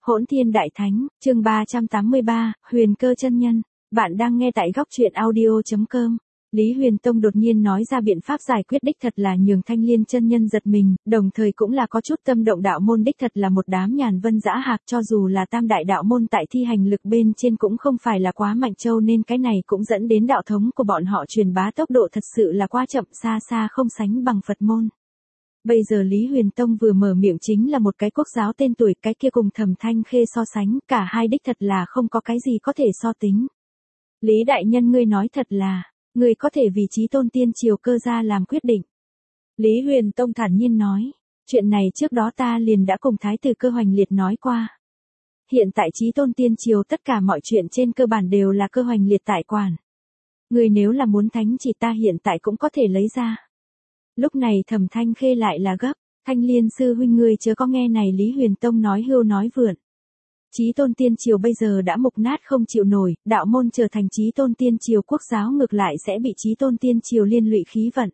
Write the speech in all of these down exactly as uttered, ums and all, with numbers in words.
Hỗn Thiên Đại Thánh, chương ba trăm tám mươi ba, Huyền Cơ chân nhân. Bạn đang nghe tại góc truyện audio chấm com. Lý Huyền Tông đột nhiên nói ra biện pháp giải quyết đích thật là nhường Thanh Liên chân nhân giật mình, đồng thời cũng là có chút tâm động. Đạo môn đích thật là một đám nhàn vân dã hạc, cho dù là tam đại đạo môn tại thi hành lực bên trên cũng không phải là quá mạnh châu, nên cái này cũng dẫn đến đạo thống của bọn họ truyền bá tốc độ thật sự là quá chậm, xa xa không sánh bằng Phật môn. Bây giờ Lý Huyền Tông vừa mở miệng chính là một cái quốc giáo tên tuổi, cái kia cùng Thẩm Thanh Khê so sánh, cả hai đích thật là không có cái gì có thể so tính. Lý đại nhân, ngươi nói thật là, ngươi có thể vì Chí Tôn Tiên Triều Cơ gia làm quyết định. Lý Huyền Tông thản nhiên nói, chuyện này trước đó ta liền đã cùng Thái tử Cơ Hoành Liệt nói qua. Hiện tại Chí Tôn Tiên Triều tất cả mọi chuyện trên cơ bản đều là Cơ Hoành Liệt tại quản. Ngươi nếu là muốn thánh chỉ, ta hiện tại cũng có thể lấy ra. Lúc này Thẩm Thanh Khê lại là gấp, Thanh Liên sư huynh, ngươi chớ có nghe này Lý Huyền Tông nói hưu nói vượn. Chí Tôn Tiên Triều bây giờ đã mục nát không chịu nổi, đạo môn trở thành Chí Tôn Tiên Triều quốc giáo ngược lại sẽ bị Chí Tôn Tiên Triều liên lụy khí vận.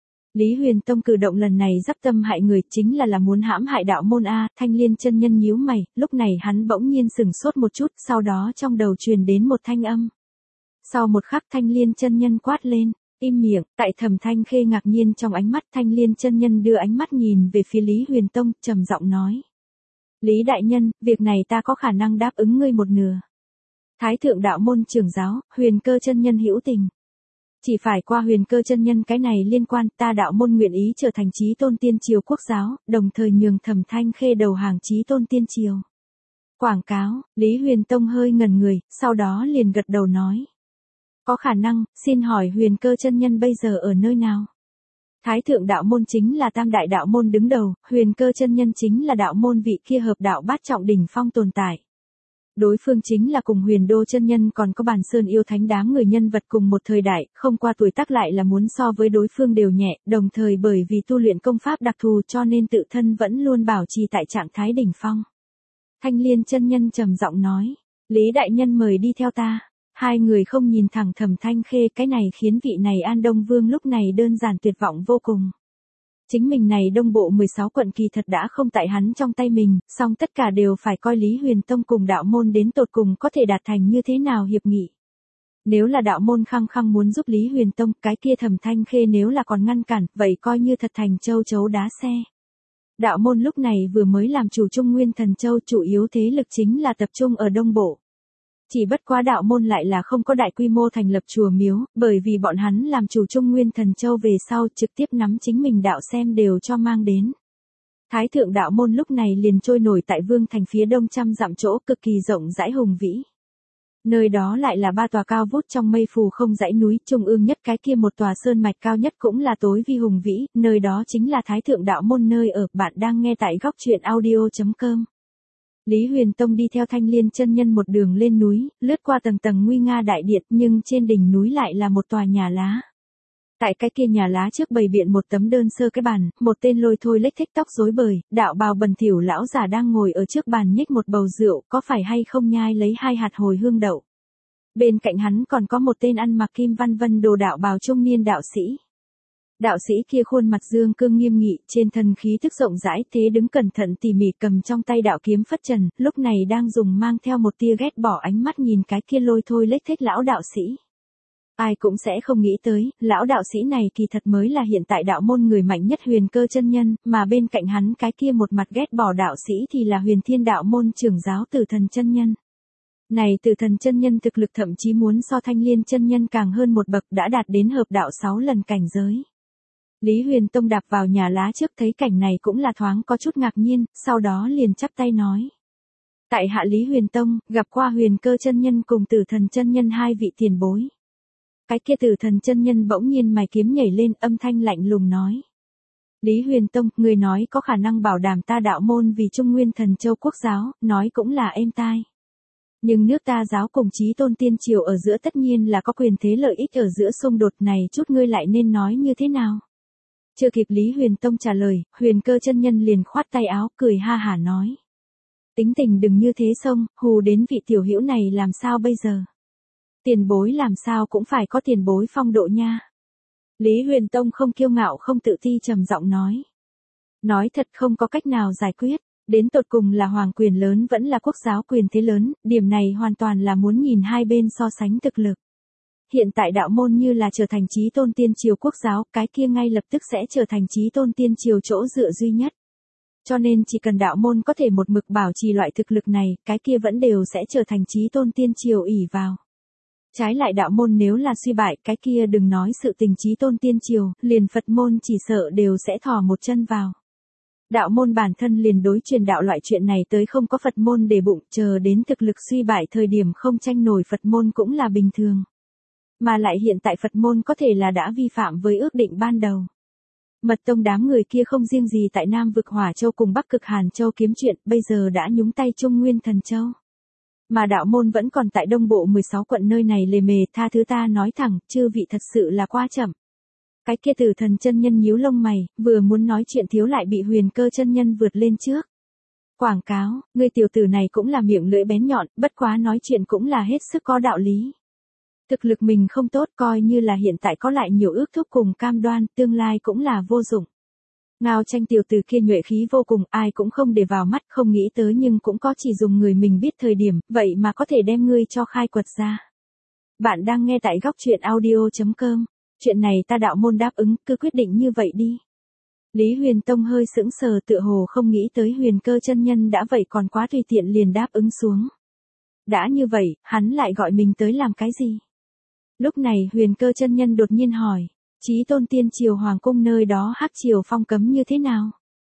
Lý Huyền Tông cử động lần này dắp tâm hại người, chính là là muốn hãm hại đạo môn a. Thanh Liên chân nhân nhíu mày, lúc này hắn bỗng nhiên sửng sốt một chút, sau đó trong đầu truyền đến một thanh âm. Sau một khắc Thanh Liên chân nhân quát lên, im miệng. Tại Thẩm Thanh Khê ngạc nhiên trong ánh mắt, Thanh Liên chân nhân đưa ánh mắt nhìn về phía Lý Huyền Tông, trầm giọng nói. Lý đại nhân, việc này ta có khả năng đáp ứng ngươi một nửa. Thái thượng đạo môn trưởng giáo, Huyền Cơ chân nhân hữu tình. Chỉ phải qua Huyền Cơ chân nhân cái này liên quan, ta đạo môn nguyện ý trở thành Chí Tôn Tiên Triều quốc giáo, đồng thời nhường Thẩm Thanh Khê đầu hàng Chí Tôn Tiên Triều. Quảng cáo, Lý Huyền Tông hơi ngẩn người, sau đó liền gật đầu nói. Có khả năng, xin hỏi Huyền Cơ chân nhân bây giờ ở nơi nào? Thái thượng đạo môn chính là tam đại đạo môn đứng đầu, Huyền Cơ chân nhân chính là đạo môn vị kia hợp đạo bát trọng đỉnh phong tồn tại. Đối phương chính là cùng Huyền Đô chân nhân còn có Bàn Sơn yêu thánh đám người nhân vật cùng một thời đại, không qua tuổi tác lại là muốn so với đối phương đều nhẹ, đồng thời bởi vì tu luyện công pháp đặc thù cho nên tự thân vẫn luôn bảo trì tại trạng thái đỉnh phong. Thanh Liên chân nhân trầm giọng nói, Lý đại nhân mời đi theo ta. Hai người không nhìn thẳng Thẩm Thanh Khê, cái này khiến vị này An Đông Vương lúc này đơn giản tuyệt vọng vô cùng. Chính mình này đông bộ mười sáu quận kỳ thật đã không tại hắn trong tay mình, song tất cả đều phải coi Lý Huyền Tông cùng đạo môn đến tột cùng có thể đạt thành như thế nào hiệp nghị. Nếu là đạo môn khăng khăng muốn giúp Lý Huyền Tông, cái kia Thẩm Thanh Khê nếu là còn ngăn cản, vậy coi như thật thành châu chấu đá xe. Đạo môn lúc này vừa mới làm chủ Trung Nguyên Thần Châu, chủ yếu thế lực chính là tập trung ở đông bộ. Chỉ bất quá đạo môn lại là không có đại quy mô thành lập chùa miếu, bởi vì bọn hắn làm chủ Trung Nguyên Thần Châu về sau trực tiếp nắm chính mình đạo xem đều cho mang đến. Thái thượng đạo môn lúc này liền trôi nổi tại Vương thành phía đông trăm dặm chỗ, cực kỳ rộng rãi hùng vĩ. Nơi đó lại là ba tòa cao vút trong mây phù không dãy núi, trung ương nhất cái kia một tòa sơn mạch cao nhất cũng là tối vi hùng vĩ, nơi đó chính là Thái thượng đạo môn nơi ở. Bạn đang nghe tại góc truyện audio chấm com. Lý Huyền Tông đi theo Thanh Liên chân nhân một đường lên núi, lướt qua tầng tầng nguy nga đại điện, nhưng trên đỉnh núi lại là một tòa nhà lá. Tại cái kia nhà lá trước bày biện một tấm đơn sơ cái bàn, một tên lôi thôi lếch thếch tóc rối bời, đạo bào bần thỉu lão già đang ngồi ở trước bàn nhích một bầu rượu, có phải hay không nhai lấy hai hạt hồi hương đậu. Bên cạnh hắn còn có một tên ăn mặc kim văn vân đồ đạo bào trung niên đạo sĩ. Đạo sĩ kia khuôn mặt dương cương nghiêm nghị, trên thân khí thức rộng rãi, thế đứng cẩn thận tỉ mỉ cầm trong tay đạo kiếm phất trần, lúc này đang dùng mang theo một tia ghét bỏ ánh mắt nhìn cái kia lôi thôi lếch thếch lão đạo sĩ. Ai cũng sẽ không nghĩ tới, lão đạo sĩ này kỳ thật mới là hiện tại đạo môn người mạnh nhất Huyền Cơ chân nhân, mà bên cạnh hắn cái kia một mặt ghét bỏ đạo sĩ thì là Huyền Thiên đạo môn trưởng giáo Tử Thần chân nhân. Này Tử Thần chân nhân thực lực thậm chí muốn so Thanh Liên chân nhân càng hơn một bậc, đã đạt đến hợp đạo sáu lần cảnh giới. Lý Huyền Tông đạp vào nhà lá trước thấy cảnh này cũng là thoáng có chút ngạc nhiên, sau đó liền chắp tay nói. Tại hạ Lý Huyền Tông, gặp qua Huyền Cơ chân nhân cùng Tử Thần chân nhân hai vị tiền bối. Cái kia Tử Thần chân nhân bỗng nhiên mày kiếm nhảy lên, âm thanh lạnh lùng nói. Lý Huyền Tông, người nói có khả năng bảo đảm ta đạo môn vì Trung Nguyên Thần Châu quốc giáo, nói cũng là êm tai. Nhưng nước ta giáo cùng Chí Tôn Tiên Triều ở giữa tất nhiên là có quyền thế lợi ích ở giữa xung đột này, chút ngươi lại nên nói như thế nào? Chưa kịp Lý Huyền Tông trả lời, Huyền Cơ chân nhân liền khoát tay áo, cười ha hả nói. Tính tình đừng như thế xông, hù đến vị tiểu hữu này làm sao bây giờ? Tiền bối làm sao cũng phải có tiền bối phong độ nha. Lý Huyền Tông không kiêu ngạo không tự ti trầm giọng nói. Nói thật không có cách nào giải quyết. Đến tột cùng là hoàng quyền lớn vẫn là quốc giáo quyền thế lớn, điểm này hoàn toàn là muốn nhìn hai bên so sánh thực lực. Hiện tại đạo môn như là trở thành chí tôn tiên triều quốc giáo, cái kia ngay lập tức sẽ trở thành chí tôn tiên triều chỗ dựa duy nhất. Cho nên chỉ cần đạo môn có thể một mực bảo trì loại thực lực này, cái kia vẫn đều sẽ trở thành chí tôn tiên triều ỷ vào. Trái lại đạo môn nếu là suy bại, cái kia đừng nói sự tình chí tôn tiên triều, liền Phật môn chỉ sợ đều sẽ thò một chân vào. Đạo môn bản thân liền đối truyền đạo loại chuyện này tới không có Phật môn để bụng, chờ đến thực lực suy bại thời điểm không tranh nổi Phật môn cũng là bình thường. Mà lại hiện tại Phật môn có thể là đã vi phạm với ước định ban đầu. Mật tông đám người kia không riêng gì tại Nam vực Hỏa Châu cùng Bắc cực Hàn Châu kiếm chuyện, bây giờ đã nhúng tay Trung Nguyên Thần Châu. Mà đạo môn vẫn còn tại Đông Bộ mười sáu quận nơi này lề mề, tha thứ ta nói thẳng, chư vị thật sự là quá chậm. Cái kia Tử Thần chân nhân nhíu lông mày, vừa muốn nói chuyện thiếu lại bị Huyền Cơ chân nhân vượt lên trước. Quảng cáo, ngươi tiểu tử này cũng là miệng lưỡi bén nhọn, bất quá nói chuyện cũng là hết sức có đạo lý. Thực lực mình không tốt, coi như là hiện tại có lại nhiều ước thúc cùng cam đoan, tương lai cũng là vô dụng. Ngao Tranh tiểu tử kia nhuệ khí vô cùng, ai cũng không để vào mắt, không nghĩ tới nhưng cũng có chỉ dùng người mình biết thời điểm, vậy mà có thể đem ngươi cho khai quật ra. Bạn đang nghe tại góc truyện audio chấm com. Chuyện này ta đạo môn đáp ứng, cứ quyết định như vậy đi. Lý Huyền Tông hơi sững sờ, tựa hồ không nghĩ tới Huyền Cơ chân nhân đã vậy còn quá tùy tiện liền đáp ứng xuống. Đã như vậy, hắn lại gọi mình tới làm cái gì? Lúc này Huyền Cơ chân nhân đột nhiên hỏi, chí tôn tiên triều hoàng cung nơi đó hắc triều phong cấm như thế nào?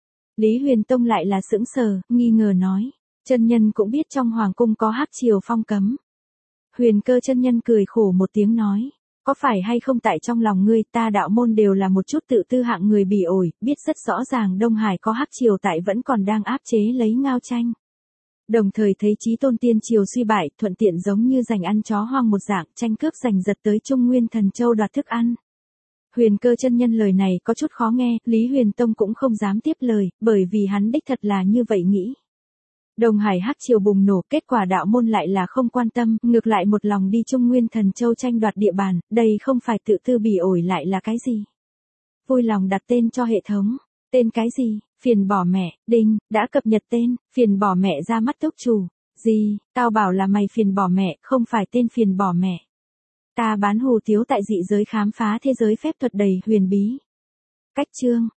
Lý Huyền Tông lại là sững sờ, nghi ngờ nói, chân nhân cũng biết trong hoàng cung có hắc triều phong cấm. Huyền Cơ chân nhân cười khổ một tiếng nói, có phải hay không tại trong lòng ngươi, ta đạo môn đều là một chút tự tư hạng người bỉ ổi, biết rất rõ ràng Đông Hải có hắc triều tại vẫn còn đang áp chế lấy Ngao Tranh. Đồng thời thấy chí tôn tiên triều suy bại, thuận tiện giống như giành ăn chó hoang một dạng, tranh cướp giành giật tới Trung Nguyên Thần Châu đoạt thức ăn. Huyền Cơ chân nhân lời này có chút khó nghe, Lý Huyền Tông cũng không dám tiếp lời, bởi vì hắn đích thật là như vậy nghĩ. Đông Hải hắc triều bùng nổ, kết quả đạo môn lại là không quan tâm, ngược lại một lòng đi Trung Nguyên Thần Châu tranh đoạt địa bàn, đây không phải tự tư bỉ ổi lại là cái gì? Vui lòng đặt tên cho hệ thống, tên cái gì? Phiền bỏ mẹ, đinh, đã cập nhật tên, phiền bỏ mẹ ra mắt túc chủ. Gì, tao bảo là mày phiền bỏ mẹ, không phải tên phiền bỏ mẹ. Ta bán hủ tiếu tại dị giới khám phá thế giới phép thuật đầy huyền bí. Cách chương.